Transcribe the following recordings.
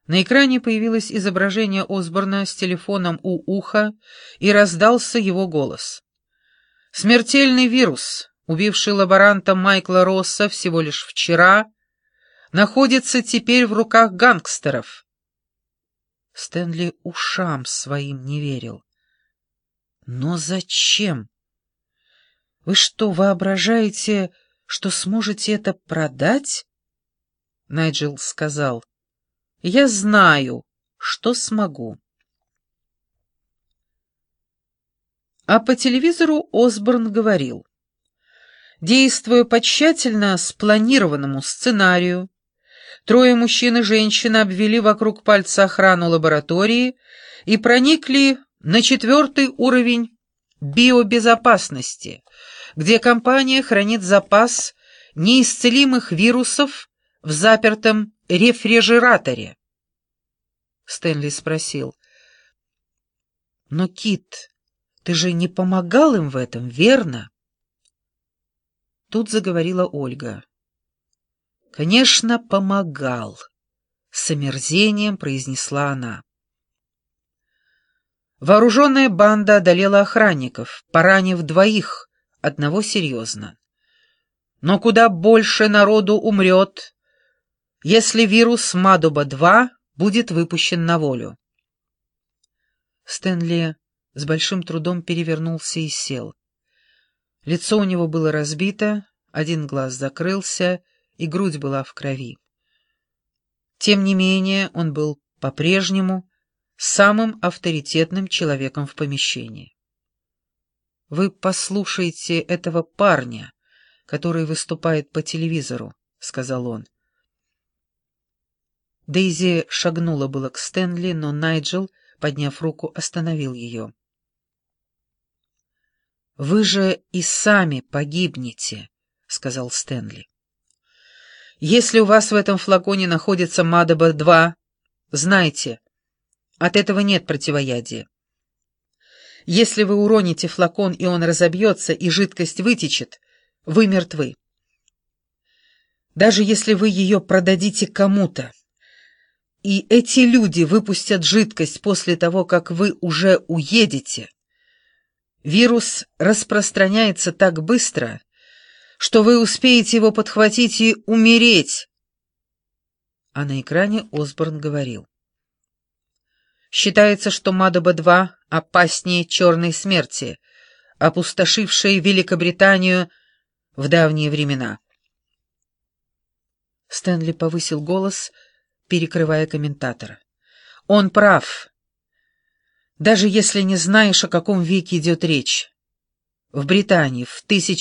На экране появилось изображение Осборна с телефоном у уха, и раздался его голос. «Смертельный вирус, убивший лаборанта Майкла Росса всего лишь вчера, находится теперь в руках гангстеров». Стэнли ушам своим не верил. «Но зачем? Вы что, воображаете, что сможете это продать?» Найджел сказал: «Я знаю, что смогу». А по телевизору Осборн говорил: «Действуя по тщательно спланированному сценарию, трое мужчин и женщина обвели вокруг пальца охрану лаборатории и проникли на 4-й уровень биобезопасности, где компания хранит запас неисцелимых вирусов в запертом рефрижераторе». Стэнли спросил: «Но, Кит, ты же не помогал им в этом, верно?» Тут заговорила Ольга. «Конечно, помогал», — с омерзением произнесла она. Вооруженная банда одолела охранников, поранив 2, одного серьезно. Но куда больше народу умрет, если вирус Мадоба-2 будет выпущен на волю. Стэнли с большим трудом перевернулся и сел. Лицо у него было разбито, один глаз закрылся, и грудь была в крови. Тем не менее, он был по-прежнему самым авторитетным человеком в помещении. «Вы послушайте этого парня, который выступает по телевизору», — сказал он. Дейзи шагнула было к Стэнли, но Найджел, подняв руку, остановил ее. «Вы же и сами погибнете», — сказал Стэнли. «Если у вас в этом флаконе находится Мадоба-2, знайте, от этого нет противоядия. Если вы уроните флакон, и он разобьется, и жидкость вытечет, вы мертвы. Даже если вы ее продадите кому-то, и эти люди выпустят жидкость после того, как вы уже уедете, вирус распространяется так быстро, что вы успеете его подхватить и умереть». А на экране Осборн говорил: «Считается, что Мадоба-2 опаснее черной смерти, опустошившей Великобританию в давние времена». Стэнли повысил голос, перекрывая комментатора. «Он прав. Даже если не знаешь, о каком веке идет речь. В Британии в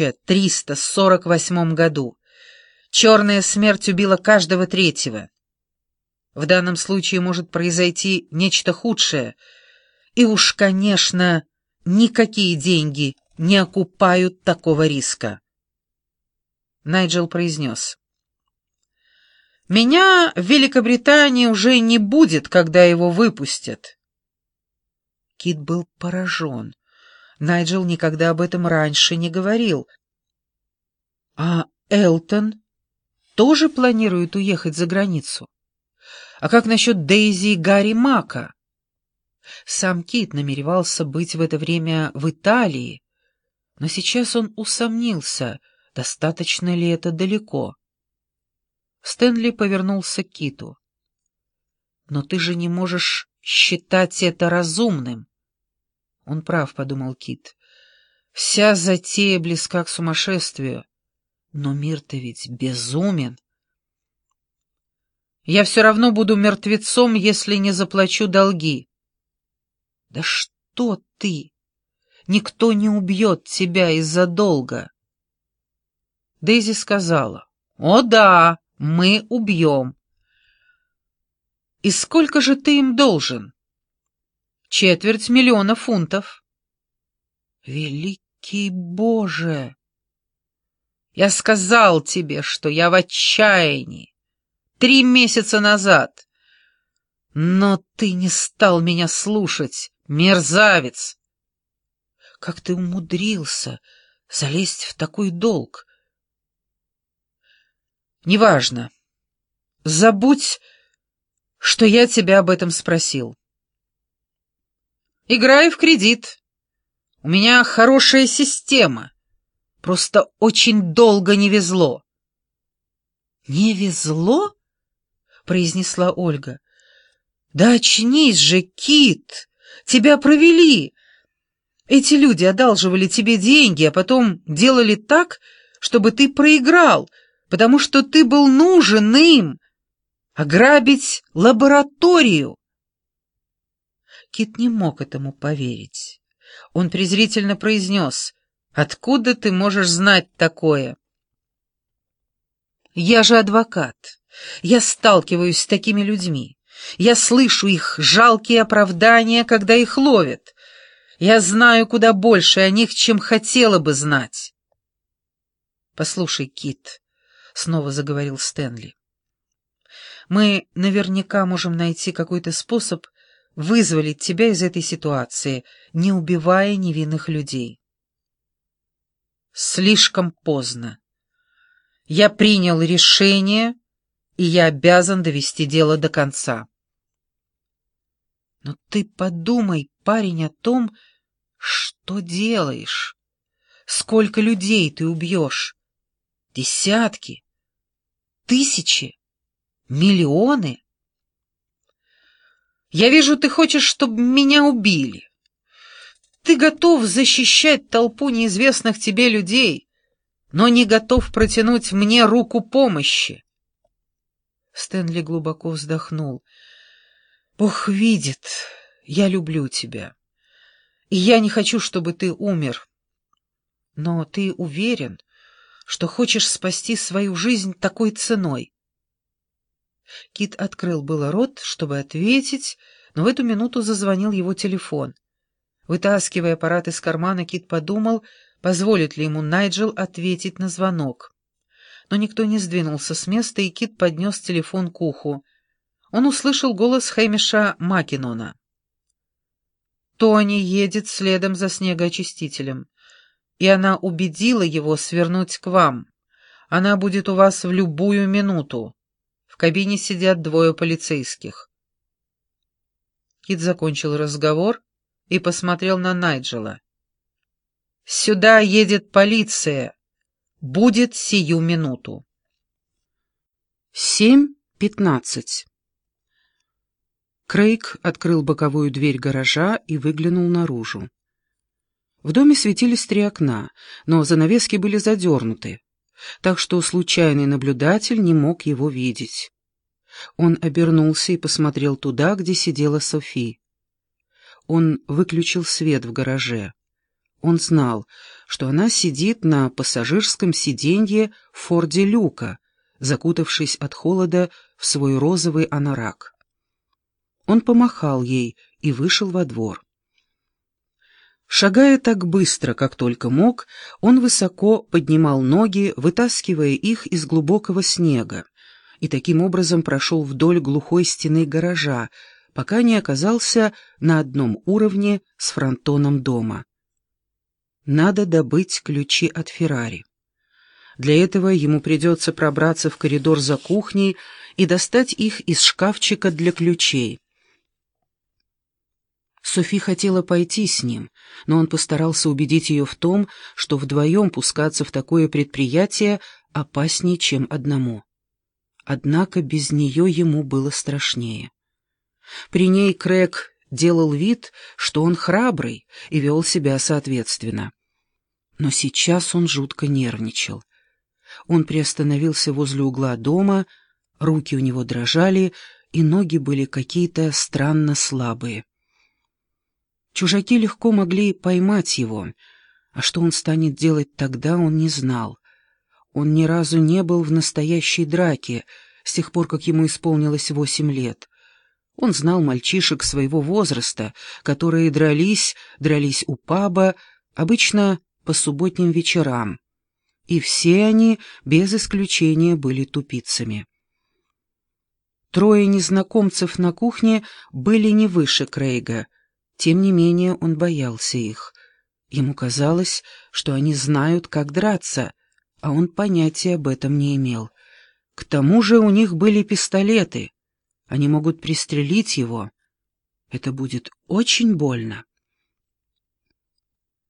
1348 году черная смерть убила каждого 3-го. В данном случае может произойти нечто худшее, и уж, конечно, никакие деньги не окупают такого риска». Найджел произнес: «Меня в Великобритании уже не будет, когда его выпустят». Кит был поражен. Найджел никогда об этом раньше не говорил. «А Элтон тоже планирует уехать за границу? А как насчет Дейзи и Гарри Мака?» Сам Кит намеревался быть в это время в Италии, но сейчас он усомнился, достаточно ли это далеко. Стэнли повернулся к Киту. «Но ты же не можешь считать это разумным». «Он прав», — подумал Кит. «Вся затея близка к сумасшествию. Но мир-то ведь безумен. Я все равно буду мертвецом, если не заплачу долги». «Да что ты? Никто не убьет тебя из-за долга». Дейзи сказала: «О да, мы убьем». «И сколько же ты им должен?» «250 000 фунтов». «Великий Боже! Я сказал тебе, что я в отчаянии 3 месяца назад. Но ты не стал меня слушать, мерзавец. Как ты умудрился залезть в такой долг?» «Неважно. Забудь, что я тебя об этом спросил. Играй в кредит. У меня хорошая система. Просто очень долго не везло. «Не везло?» — произнесла Ольга. «Да очнись же, Кит! Тебя провели! Эти люди одалживали тебе деньги, а потом делали так, чтобы ты проиграл, потому что ты был нужен им. Ограбить лабораторию!» Кит не мог этому поверить. Он презрительно произнес: «Откуда ты можешь знать такое?» «Я же адвокат. Я сталкиваюсь с такими людьми. Я слышу их жалкие оправдания, когда их ловят. Я знаю куда больше о них, чем хотела бы знать». «Послушай, Кит», — снова заговорил Стэнли, — «мы наверняка можем найти какой-то способ вызволить тебя из этой ситуации, не убивая невинных людей». «Слишком поздно. Я принял решение, и я обязан довести дело до конца». «Но ты подумай, парень, о том, что делаешь. Сколько людей ты убьешь? Десятки? Тысячи? Миллионы?» «Я вижу, ты хочешь, чтобы меня убили. Ты готов защищать толпу неизвестных тебе людей, но не готов протянуть мне руку помощи». Стэнли глубоко вздохнул. «Бог видит, я люблю тебя, и я не хочу, чтобы ты умер. Но ты уверен, что хочешь спасти свою жизнь такой ценой?» Кит открыл было рот, чтобы ответить, но в эту минуту зазвонил его телефон. Вытаскивая аппарат из кармана, Кит подумал, позволит ли ему Найджел ответить на звонок. Но никто не сдвинулся с места, и Кит поднес телефон к уху. Он услышал голос Хэмиша Маккинона. «Тони едет следом за снегоочистителем, и она убедила его свернуть к вам. Она будет у вас в любую минуту. В кабине сидят 2 полицейских». Кит закончил разговор и посмотрел на Найджела. «Сюда едет полиция. Будет сию минуту». 7:15. Крейг открыл боковую дверь гаража и выглянул наружу. В доме светились 3 окна, но занавески были задернуты, так что случайный наблюдатель не мог его видеть. Он обернулся и посмотрел туда, где сидела Софи. Он выключил свет в гараже. Он знал, что она сидит на пассажирском сиденье в Форде Люка, закутавшись от холода в свой розовый анорак. Он помахал ей и вышел во двор. Шагая так быстро, как только мог, он высоко поднимал ноги, вытаскивая их из глубокого снега, и таким образом прошел вдоль глухой стены гаража, пока не оказался на одном уровне с фронтоном дома. Надо добыть ключи от Феррари. Для этого ему придется пробраться в коридор за кухней и достать их из шкафчика для ключей. Софи хотела пойти с ним, но он постарался убедить ее в том, что вдвоем пускаться в такое предприятие опаснее, чем одному. Однако без нее ему было страшнее. При ней Крэг делал вид, что он храбрый, и вел себя соответственно. Но сейчас он жутко нервничал. Он приостановился возле угла дома, руки у него дрожали, и ноги были какие-то странно слабые. Чужаки легко могли поймать его, а что он станет делать тогда, он не знал. Он ни разу не был в настоящей драке с тех пор, как ему исполнилось 8 лет. Он знал мальчишек своего возраста, которые дрались у паба, обычно по субботним вечерам, и все они, без исключения, были тупицами. 3 незнакомцев на кухне были не выше Крейга, тем не менее он боялся их. Ему казалось, что они знают, как драться, а он понятия об этом не имел. К тому же у них были пистолеты. Они могут пристрелить его. Это будет очень больно.